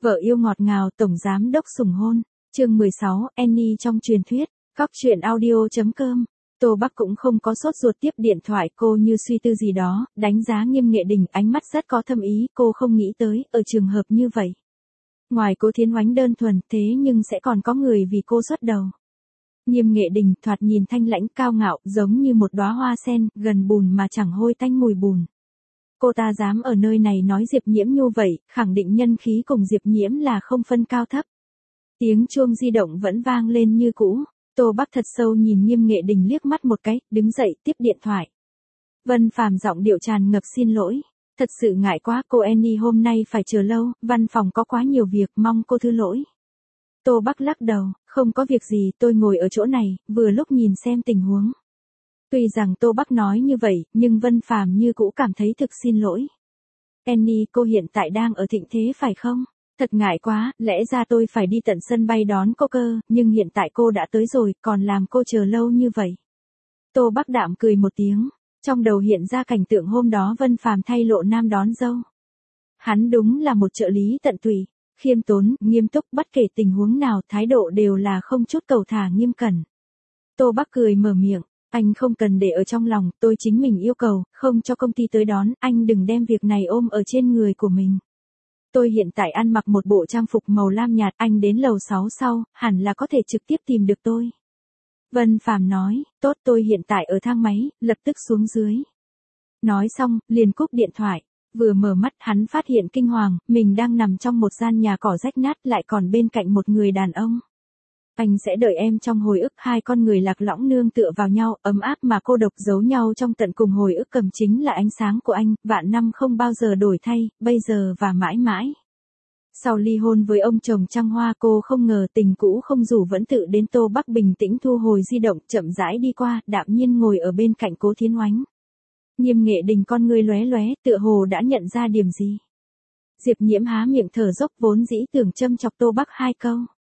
Vợ yêu ngọt ngào tổng giám đốc sủng hôn. Chương 16, Annie trong truyền thuyết. Các truyện audio.com. Tô Bắc cũng không có sốt ruột tiếp điện thoại, cô như suy tư gì đó, đánh giá Nghiêm Nghệ Đình, ánh mắt rất có thâm ý, cô không nghĩ tới, ở trường hợp như vậy. Ngoài Cố Thiến Oánh đơn thuần, thế nhưng sẽ còn có người vì cô xuất đầu. Nghiêm Nghệ Đình thoạt nhìn thanh lãnh cao ngạo, giống như một đóa hoa sen, gần bùn mà chẳng hôi tanh mùi bùn. Cô ta dám ở nơi này nói Diệp Nhiễm nhu vậy, khẳng định nhân khí cùng Diệp Nhiễm là không phân cao thấp. Tiếng chuông di động vẫn vang lên như cũ. Tô Bắc thật sâu nhìn Nghiêm Nghệ Đình liếc mắt một cái, đứng dậy tiếp điện thoại. Vân Phàm giọng điệu tràn ngập xin lỗi. Thật sự ngại quá, cô Annie hôm nay phải chờ lâu, văn phòng có quá nhiều việc, mong cô thứ lỗi. Tô Bắc lắc đầu, không có việc gì, tôi ngồi ở chỗ này, vừa lúc nhìn xem tình huống. Tuy rằng Tô Bắc nói như vậy, nhưng Vân Phàm như cũ cảm thấy thực xin lỗi. Annie, cô hiện tại đang ở thịnh thế phải không? Thật ngại quá, lẽ ra tôi phải đi tận sân bay đón cô cơ, nhưng hiện tại cô đã tới rồi, còn làm cô chờ lâu như vậy. Tô Bắc đạm cười một tiếng, trong đầu hiện ra cảnh tượng hôm đó Vân Phàm thay Lộ Nam đón dâu. Hắn đúng là một trợ lý tận tụy, khiêm tốn, nghiêm túc, bất kể tình huống nào, thái độ đều là không chút cầu thả nghiêm cẩn. Tô Bắc cười mở miệng, anh không cần để ở trong lòng, tôi chính mình yêu cầu, không cho công ty tới đón, anh đừng đem việc này ôm ở trên người của mình. Tôi hiện tại ăn mặc một bộ trang phục màu lam nhạt, anh đến lầu 6 sau, hẳn là có thể trực tiếp tìm được tôi. Vân Phàm nói, tốt, tôi hiện tại ở thang máy, lập tức xuống dưới. Nói xong, liền cúp điện thoại. Vừa mở mắt hắn phát hiện kinh hoàng, mình đang nằm trong một gian nhà cỏ rách nát, lại còn bên cạnh một người đàn ông. Anh sẽ đợi em trong hồi ức, hai con người lạc lõng nương tựa vào nhau, ấm áp mà cô độc giấu nhau trong tận cùng hồi ức, cầm chính là ánh sáng của anh, vạn năm không bao giờ đổi thay, bây giờ và mãi mãi. Sau ly hôn với ông chồng trăng hoa, cô không ngờ tình cũ không rủ vẫn tự đến. Tô Bắc bình tĩnh thu hồi di động, chậm rãi đi qua, đạm nhiên ngồi ở bên cạnh Cố Thiến Oánh. Nghiêm Nghệ Đình con ngươi lóe lóe, tựa hồ đã nhận ra điểm gì. Diệp Nhiễm há miệng thở dốc, vốn dĩ tưởng châm chọc Tô Bắc hai câu.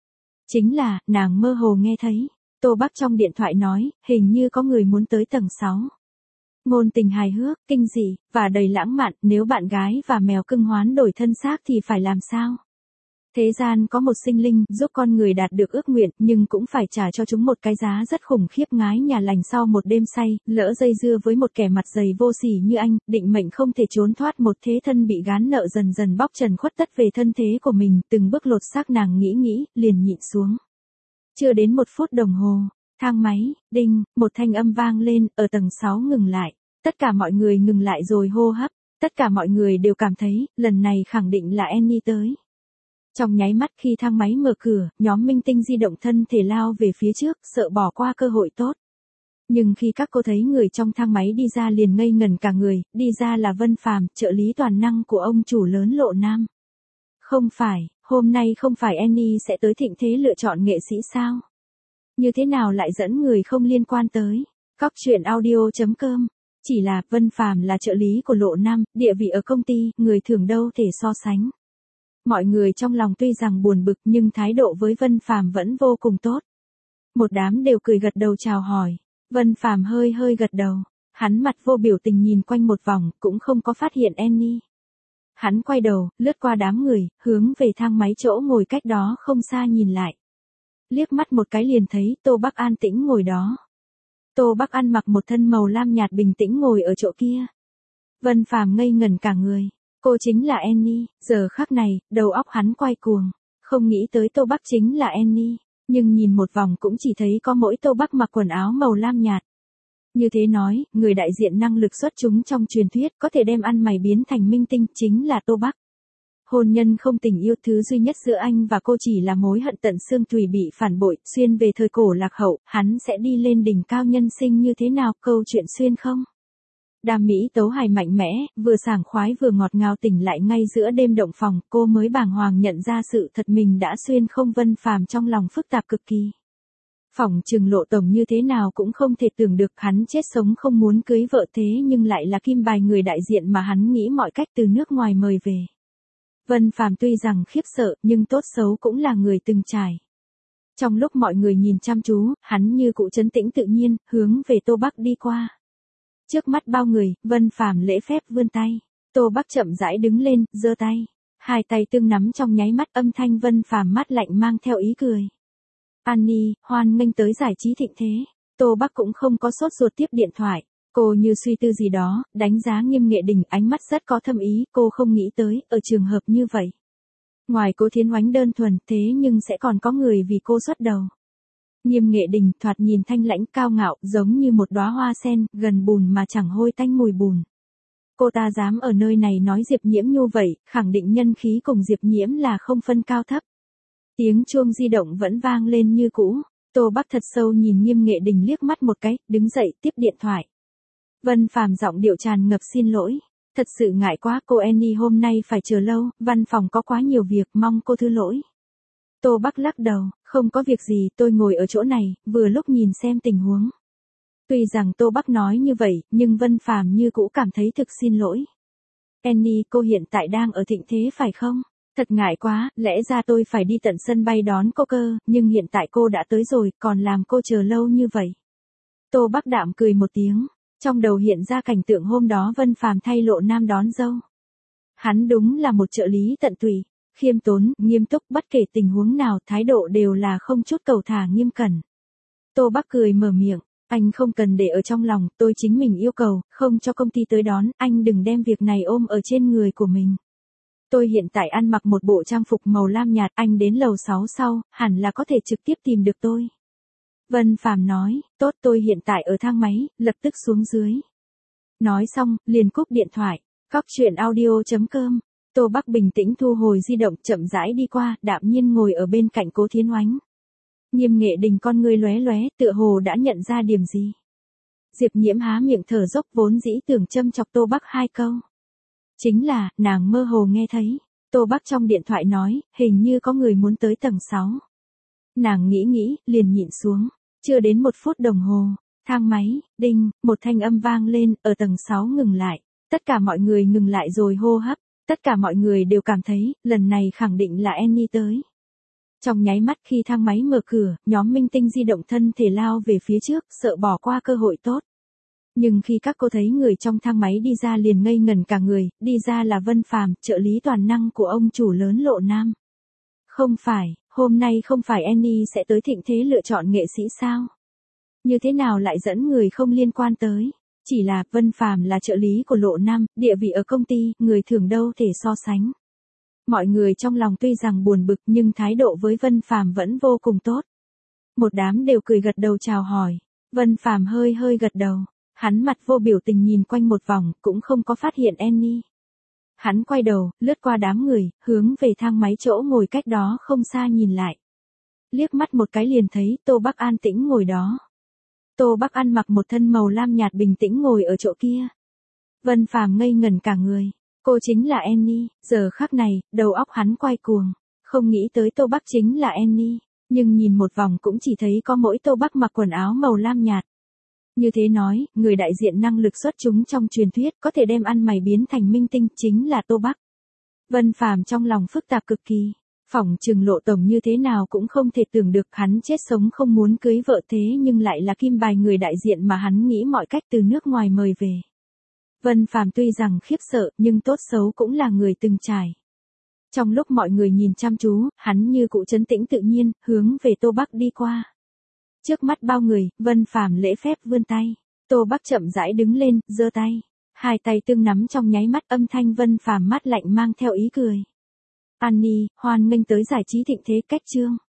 Chính là, nàng mơ hồ nghe thấy. Tô Bắc trong điện thoại nói, hình như có người muốn tới tầng 6. Ngôn tình hài hước, kinh dị, và đầy lãng mạn, nếu bạn gái và mèo cưng hoán đổi thân xác thì phải làm sao? Thế gian có một sinh linh giúp con người đạt được ước nguyện, nhưng cũng phải trả cho chúng một cái giá rất khủng khiếp, ngái nhà lành sau một đêm say, lỡ dây dưa với một kẻ mặt dày vô sỉ như anh, định mệnh không thể trốn thoát một thế thân bị gán nợ, dần dần bóc trần khuất tất về thân thế của mình, từng bước lột xác. Nàng nghĩ, liền nhịn xuống. Chưa đến 1 phút đồng hồ, thang máy, đinh, một thanh âm vang lên, ở tầng 6 ngừng lại. Tất cả mọi người ngừng lại rồi hô hấp, tất cả mọi người đều cảm thấy, lần này khẳng định là Annie tới. Trong nháy mắt khi thang máy mở cửa, nhóm minh tinh di động thân thể lao về phía trước, sợ bỏ qua cơ hội tốt. Nhưng khi các cô thấy người trong thang máy đi ra liền ngây ngẩn cả người, đi ra là Vân Phàm, trợ lý toàn năng của ông chủ lớn Lộ Nam. Không phải, hôm nay không phải Annie sẽ tới thịnh thế lựa chọn nghệ sĩ sao? Như thế nào lại dẫn người không liên quan tới? Các truyện audio.com. Chỉ là, Vân Phàm là trợ lý của Lộ Nam, địa vị ở công ty, người thường đâu thể so sánh. Mọi người trong lòng tuy rằng buồn bực nhưng thái độ với Vân Phàm vẫn vô cùng tốt. Một đám đều cười gật đầu chào hỏi. Vân Phàm hơi gật đầu. Hắn mặt vô biểu tình nhìn quanh một vòng, cũng không có phát hiện Annie. Hắn quay đầu, lướt qua đám người, hướng về thang máy chỗ ngồi cách đó không xa nhìn lại. Liếc mắt một cái liền thấy Tô Bắc an tĩnh ngồi đó. Tô Bắc ăn mặc một thân màu lam nhạt bình tĩnh ngồi ở chỗ kia. Vân Phàm ngây ngẩn cả người. Cô chính là Annie, giờ khắc này, đầu óc hắn quay cuồng. Không nghĩ tới Tô Bắc chính là Annie, nhưng nhìn một vòng cũng chỉ thấy có mỗi Tô Bắc mặc quần áo màu lam nhạt. Như thế nói, người đại diện năng lực xuất chúng trong truyền thuyết có thể đem ăn mày biến thành minh tinh chính là Tô Bắc. Hôn nhân không tình yêu, thứ duy nhất giữa anh và cô chỉ là mối hận tận xương tùy, bị phản bội, xuyên về thời cổ lạc hậu, hắn sẽ đi lên đỉnh cao nhân sinh như thế nào, câu chuyện xuyên không? Đam mỹ tấu hài mạnh mẽ, vừa sảng khoái vừa ngọt ngào, tỉnh lại ngay giữa đêm động phòng, cô mới bàng hoàng nhận ra sự thật mình đã xuyên không. Vân Phàm trong lòng phức tạp cực kỳ. Phỏng chừng Lộ tổng như thế nào cũng không thể tưởng được hắn chết sống không muốn cưới vợ, thế nhưng lại là kim bài người đại diện mà hắn nghĩ mọi cách từ nước ngoài mời về. Vân Phàm tuy rằng khiếp sợ, nhưng tốt xấu cũng là người từng trải. Trong lúc mọi người nhìn chăm chú, hắn như cụ trấn tĩnh tự nhiên, hướng về Tô Bắc đi qua. Trước mắt bao người, Vân Phàm lễ phép vươn tay. Tô Bắc chậm rãi đứng lên, giơ tay. Hai tay tương nắm trong nháy mắt, âm thanh Vân Phàm mát lạnh mang theo ý cười. Annie, hoan nghênh tới giải trí thịnh thế. Tô Bắc cũng không có sốt ruột tiếp điện thoại. Cô như suy tư gì đó, đánh giá Nghiêm Nghệ Đình, ánh mắt rất có thâm ý, cô không nghĩ tới, ở trường hợp như vậy. Ngoài Cố Thiến Oánh đơn thuần, thế nhưng sẽ còn có người vì cô xuất đầu. Nghiêm Nghệ Đình thoạt nhìn thanh lãnh cao ngạo, giống như một đóa hoa sen, gần bùn mà chẳng hôi tanh mùi bùn. Cô ta dám ở nơi này nói Diệp Nhiễm nhu vậy, khẳng định nhân khí cùng Diệp Nhiễm là không phân cao thấp. Tiếng chuông di động vẫn vang lên như cũ. Tô Bắc thật sâu nhìn Nghiêm Nghệ Đình liếc mắt một cái, đứng dậy tiếp điện thoại. Vân Phàm giọng điệu tràn ngập xin lỗi. Thật sự ngại quá, cô Annie hôm nay phải chờ lâu, văn phòng có quá nhiều việc, mong cô thứ lỗi. Tô Bắc lắc đầu, không có việc gì, tôi ngồi ở chỗ này, vừa lúc nhìn xem tình huống. Tuy rằng Tô Bắc nói như vậy, nhưng Vân Phàm như cũ cảm thấy thực xin lỗi. Annie, cô hiện tại đang ở thịnh thế phải không? Thật ngại quá, lẽ ra tôi phải đi tận sân bay đón cô cơ, nhưng hiện tại cô đã tới rồi, còn làm cô chờ lâu như vậy. Tô Bắc đạm cười một tiếng, trong đầu hiện ra cảnh tượng hôm đó Vân Phàm thay Lộ Nam đón dâu. Hắn đúng là một trợ lý tận tụy, khiêm tốn, nghiêm túc, bất kể tình huống nào, thái độ đều là không chút cầu thả nghiêm cẩn. Tô Bắc cười mở miệng, anh không cần để ở trong lòng, tôi chính mình yêu cầu, không cho công ty tới đón, anh đừng đem việc này ôm ở trên người của mình. Tôi hiện tại ăn mặc một bộ trang phục màu lam nhạt, anh đến lầu 6 sau, hẳn là có thể trực tiếp tìm được tôi. Vân Phàm nói, tốt, tôi hiện tại ở thang máy, lập tức xuống dưới. Nói xong, liền cúp điện thoại. Cóc truyện audio.com. Tô Bắc bình tĩnh thu hồi di động, chậm rãi đi qua, đạm nhiên ngồi ở bên cạnh Cố Thiến Oánh. Nghiêm Nghệ Đình con ngươi lóe lóe, tựa hồ đã nhận ra điểm gì. Diệp Nhiễm há miệng thở dốc, vốn dĩ tưởng châm chọc Tô Bắc hai câu. Chính là, nàng mơ hồ nghe thấy. Tô Bắc trong điện thoại nói, hình như có người muốn tới tầng 6. Nàng nghĩ, liền nhịn xuống. Chưa đến 1 phút đồng hồ, thang máy, đinh, một thanh âm vang lên, ở tầng 6 ngừng lại. Tất cả mọi người ngừng lại rồi hô hấp. Tất cả mọi người đều cảm thấy, lần này khẳng định là Annie tới. Trong nháy mắt khi thang máy mở cửa, nhóm minh tinh di động thân thể lao về phía trước, sợ bỏ qua cơ hội tốt. Nhưng khi các cô thấy người trong thang máy đi ra liền ngây ngẩn cả người, đi ra là Vân Phàm, trợ lý toàn năng của ông chủ lớn Lộ Nam. Không phải, hôm nay không phải Annie sẽ tới thịnh thế lựa chọn nghệ sĩ sao? Như thế nào lại dẫn người không liên quan tới? Chỉ là Vân Phàm là trợ lý của Lộ Nam, địa vị ở công ty, người thường đâu thể so sánh. Mọi người trong lòng tuy rằng buồn bực nhưng thái độ với Vân Phàm vẫn vô cùng tốt. Một đám đều cười gật đầu chào hỏi. Vân Phàm hơi gật đầu. Hắn mặt vô biểu tình nhìn quanh một vòng, cũng không có phát hiện Annie. Hắn quay đầu, lướt qua đám người, hướng về thang máy chỗ ngồi cách đó không xa nhìn lại. Liếc mắt một cái liền thấy Tô Bắc an tĩnh ngồi đó. Tô Bắc ăn mặc một thân màu lam nhạt bình tĩnh ngồi ở chỗ kia. Vân Phàm ngây ngẩn cả người. Cô chính là Annie, giờ khắc này, đầu óc hắn quay cuồng. Không nghĩ tới Tô Bắc chính là Annie, nhưng nhìn một vòng cũng chỉ thấy có mỗi Tô Bắc mặc quần áo màu lam nhạt. Như thế nói, người đại diện năng lực xuất chúng trong truyền thuyết có thể đem ăn mày biến thành minh tinh chính là Tô Bắc. Vân Phàm trong lòng phức tạp cực kỳ. Phỏng chừng Lộ tổng như thế nào cũng không thể tưởng được hắn chết sống không muốn cưới vợ thế nhưng lại là kim bài người đại diện mà hắn nghĩ mọi cách từ nước ngoài mời về. Vân Phàm tuy rằng khiếp sợ nhưng tốt xấu cũng là người từng trải. Trong lúc mọi người nhìn chăm chú, hắn như cụ trấn tĩnh tự nhiên, hướng về Tô Bắc đi qua. Trước mắt bao người, Vân Phàm lễ phép vươn tay. Tô Bắc chậm rãi đứng lên, giơ tay. Hai tay tương nắm trong nháy mắt, âm thanh Vân Phàm mát lạnh mang theo ý cười. Annie, hoan nghênh tới giải trí thịnh thế cách chương.